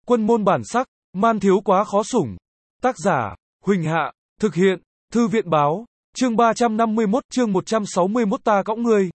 Quân môn bản sắc, man thiếu quá khó sủng. Tác giả, Huỳnh Hạ, thực hiện, Thư viện báo, chương 351, chương 161 ta cõng ngươi.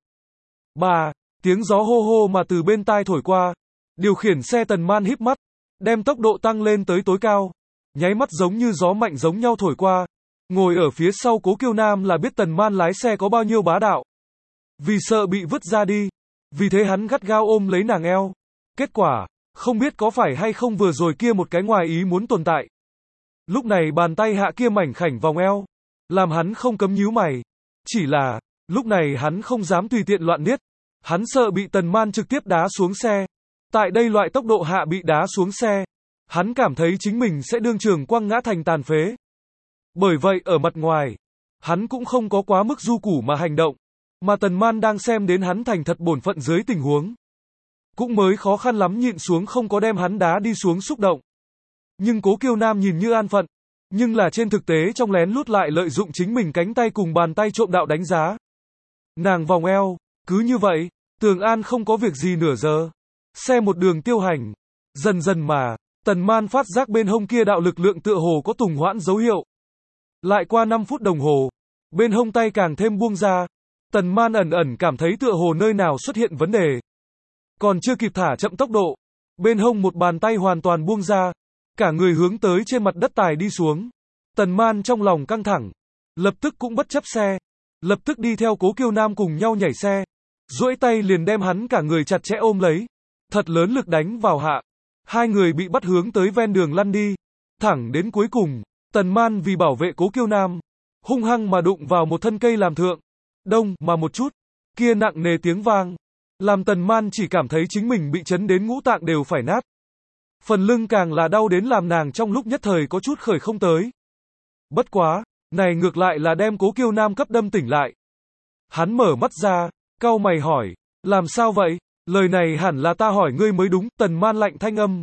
3. Tiếng gió hô hô mà từ bên tai thổi qua. Điều khiển xe Tần Man híp mắt, đem tốc độ tăng lên tới tối cao. Nháy mắt giống như gió mạnh giống nhau thổi qua. Ngồi ở phía sau Cố Kiêu Nam là biết Tần Man lái xe có bao nhiêu bá đạo. Vì sợ bị vứt ra đi, vì thế hắn gắt gao ôm lấy nàng eo. Kết quả, không biết có phải hay không vừa rồi kia một cái ngoài ý muốn tồn tại. Lúc này bàn tay hạ kia mảnh khảnh vòng eo, làm hắn không cấm nhíu mày. Chỉ là, lúc này hắn không dám tùy tiện loạn niết. Hắn sợ bị Tần Man trực tiếp đá xuống xe. Tại đây loại tốc độ hạ bị đá xuống xe, hắn cảm thấy chính mình sẽ đương trường quăng ngã thành tàn phế. Bởi vậy ở mặt ngoài, hắn cũng không có quá mức du củ mà hành động. Mà Tần Man đang xem đến hắn thành thật bổn phận dưới tình huống, cũng mới khó khăn lắm nhịn xuống không có đem hắn đá đi xuống xúc động. Nhưng Cố Kiêu Nam nhìn như an phận, nhưng là trên thực tế trong lén lút lại lợi dụng chính mình cánh tay cùng bàn tay trộm đạo đánh giá. Nàng vòng eo, cứ như vậy, Tường An không có việc gì nửa giờ. Xe một đường tiêu hành, dần dần mà, Tần Man phát giác bên hông kia đạo lực lượng tựa hồ có tùng hoãn dấu hiệu. Lại qua 5 phút đồng hồ, bên hông tay càng thêm buông ra. Tần Man ẩn ẩn cảm thấy tựa hồ nơi nào xuất hiện vấn đề. Còn chưa kịp thả chậm tốc độ, bên hông một bàn tay hoàn toàn buông ra, cả người hướng tới trên mặt đất tài đi xuống. Tần Man trong lòng căng thẳng, lập tức cũng bất chấp xe, lập tức đi theo Cố Kiêu Nam cùng nhau nhảy xe, duỗi tay liền đem hắn cả người chặt chẽ ôm lấy, thật lớn lực đánh vào hạ. Hai người bị bắt hướng tới ven đường lăn đi, thẳng đến cuối cùng, Tần Man vì bảo vệ Cố Kiêu Nam, hung hăng mà đụng vào một thân cây làm thượng. Đông mà một chút, kia nặng nề tiếng vang, làm Tần Man chỉ cảm thấy chính mình bị chấn đến ngũ tạng đều phải nát. Phần lưng càng là đau đến làm nàng trong lúc nhất thời có chút khởi không tới. Bất quá, này ngược lại là đem Cố Kiêu Nam cấp đâm tỉnh lại. Hắn mở mắt ra, cau mày hỏi, làm sao vậy? Lời này hẳn là ta hỏi ngươi mới đúng. Tần Man lạnh thanh âm.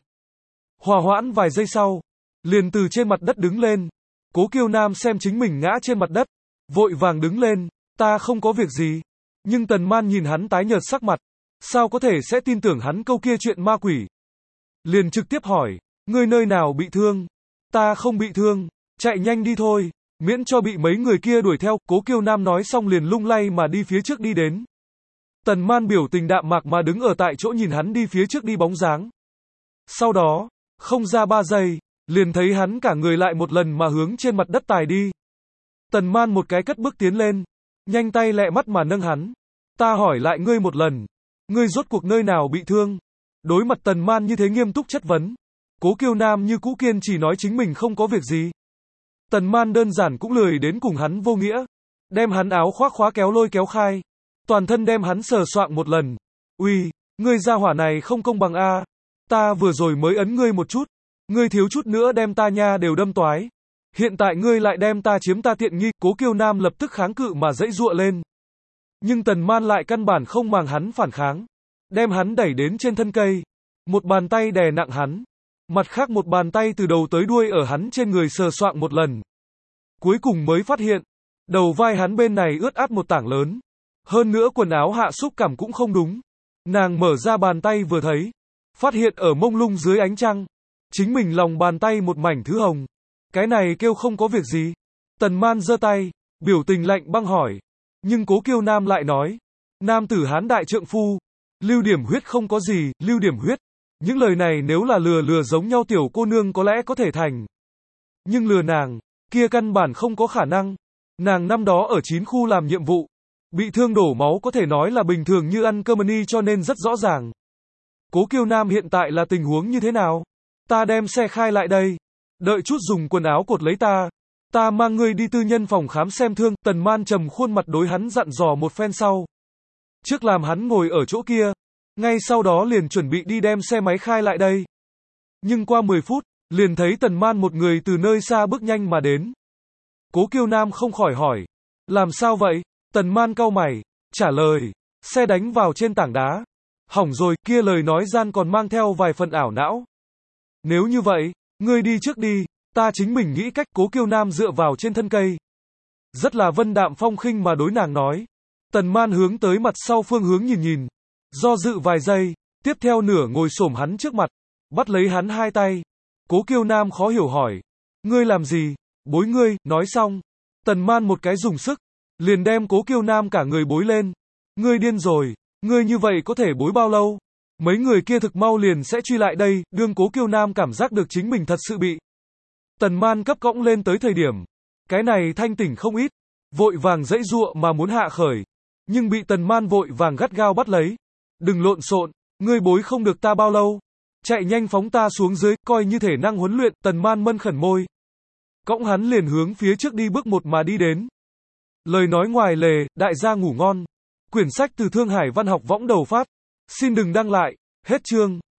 Hòa hoãn vài giây sau, liền từ trên mặt đất đứng lên. Cố Kiêu Nam xem chính mình ngã trên mặt đất, vội vàng đứng lên. Ta không có việc gì. Nhưng Tần Man nhìn hắn tái nhợt sắc mặt, sao có thể sẽ tin tưởng hắn câu kia chuyện ma quỷ. Liền trực tiếp hỏi, ngươi nơi nào bị thương? Ta không bị thương, chạy nhanh đi thôi, miễn cho bị mấy người kia đuổi theo. Cố Kiêu Nam nói xong liền lung lay mà đi phía trước đi đến. Tần Man biểu tình đạm mạc mà đứng ở tại chỗ nhìn hắn đi phía trước đi bóng dáng. Sau đó, không ra 3 giây, liền thấy hắn cả người lại một lần mà hướng trên mặt đất tài đi. Tần Man một cái cất bước tiến lên, nhanh tay lẹ mắt mà nâng hắn. Ta hỏi lại ngươi một lần, ngươi rốt cuộc nơi nào bị thương? Đối mặt Tần Man như thế nghiêm túc chất vấn, Cố Kiêu Nam như cũ kiên trì nói chính mình không có việc gì. Tần Man đơn giản cũng lười đến cùng hắn vô nghĩa, đem hắn áo khoác khóa kéo lôi kéo khai, toàn thân đem hắn sờ soạng một lần. Uy, ngươi gia hỏa này không công bằng a, ta vừa rồi mới ấn ngươi một chút, ngươi thiếu chút nữa đem ta nha đều đâm toái. Hiện tại ngươi lại đem ta chiếm ta tiện nghi. Cố Kiêu Nam lập tức kháng cự mà giãy giụa lên. Nhưng Tần Man lại căn bản không màng hắn phản kháng, đem hắn đẩy đến trên thân cây, một bàn tay đè nặng hắn, mặt khác một bàn tay từ đầu tới đuôi ở hắn trên người sờ soạng một lần. Cuối cùng mới phát hiện, đầu vai hắn bên này ướt át một tảng lớn, hơn nữa quần áo hạ xúc cảm cũng không đúng. Nàng mở ra bàn tay vừa thấy, phát hiện ở mông lung dưới ánh trăng, chính mình lòng bàn tay một mảnh thứ hồng. Cái này kêu không có việc gì. Tần Man giơ tay, biểu tình lạnh băng hỏi. Nhưng Cố Kiêu Nam lại nói, nam tử hán đại trượng phu, lưu điểm huyết không có gì, lưu điểm huyết. Những lời này nếu là lừa giống nhau tiểu cô nương có lẽ có thể thành. Nhưng lừa nàng, kia căn bản không có khả năng. Nàng năm đó ở 9 khu làm nhiệm vụ, bị thương đổ máu có thể nói là bình thường như ăn cơm ni cho nên rất rõ ràng. Cố Kiêu Nam hiện tại là tình huống như thế nào? Ta đem xe khai lại đây. Đợi chút dùng quần áo cột lấy ta. Ta mang ngươi đi tư nhân phòng khám xem thương. Tần Man trầm khuôn mặt đối hắn dặn dò một phen sau. Trước làm hắn ngồi ở chỗ kia. Ngay sau đó liền chuẩn bị đi đem xe máy khai lại đây. Nhưng qua 10 phút, liền thấy Tần Man một người từ nơi xa bước nhanh mà đến. Cố Kiêu Nam không khỏi hỏi. Làm sao vậy? Tần Man cau mày, trả lời. Xe đánh vào trên tảng đá. Hỏng rồi, kia lời nói gian còn mang theo vài phần ảo não. Nếu như vậy, ngươi đi trước đi, ta chính mình nghĩ cách. Cố Kiêu Nam dựa vào trên thân cây, rất là vân đạm phong khinh mà đối nàng nói. Tần Man hướng tới mặt sau phương hướng nhìn nhìn, do dự vài giây, tiếp theo nửa ngồi xổm hắn trước mặt, bắt lấy hắn hai tay. Cố Kiêu Nam khó hiểu hỏi. Ngươi làm gì? Bối ngươi, nói xong. Tần Man một cái dùng sức, liền đem Cố Kiêu Nam cả người bối lên. Ngươi điên rồi, ngươi như vậy có thể bối bao lâu? Mấy người kia thực mau liền sẽ truy lại đây, đương Cố Kiêu Nam cảm giác được chính mình thật sự bị Tần Man cấp cõng lên tới thời điểm. Cái này thanh tỉnh không ít, vội vàng dãy giụa mà muốn hạ khởi, nhưng bị Tần Man vội vàng gắt gao bắt lấy. Đừng lộn xộn, ngươi bối không được ta bao lâu. Chạy nhanh phóng ta xuống dưới, coi như thể năng huấn luyện, Tần Man mân khẩn môi. Cõng hắn liền hướng phía trước đi bước một mà đi đến. Lời nói ngoài lề, đại gia ngủ ngon. Quyển sách từ Thương Hải Văn học võng đầu phát. Xin đừng đăng lại, hết chương.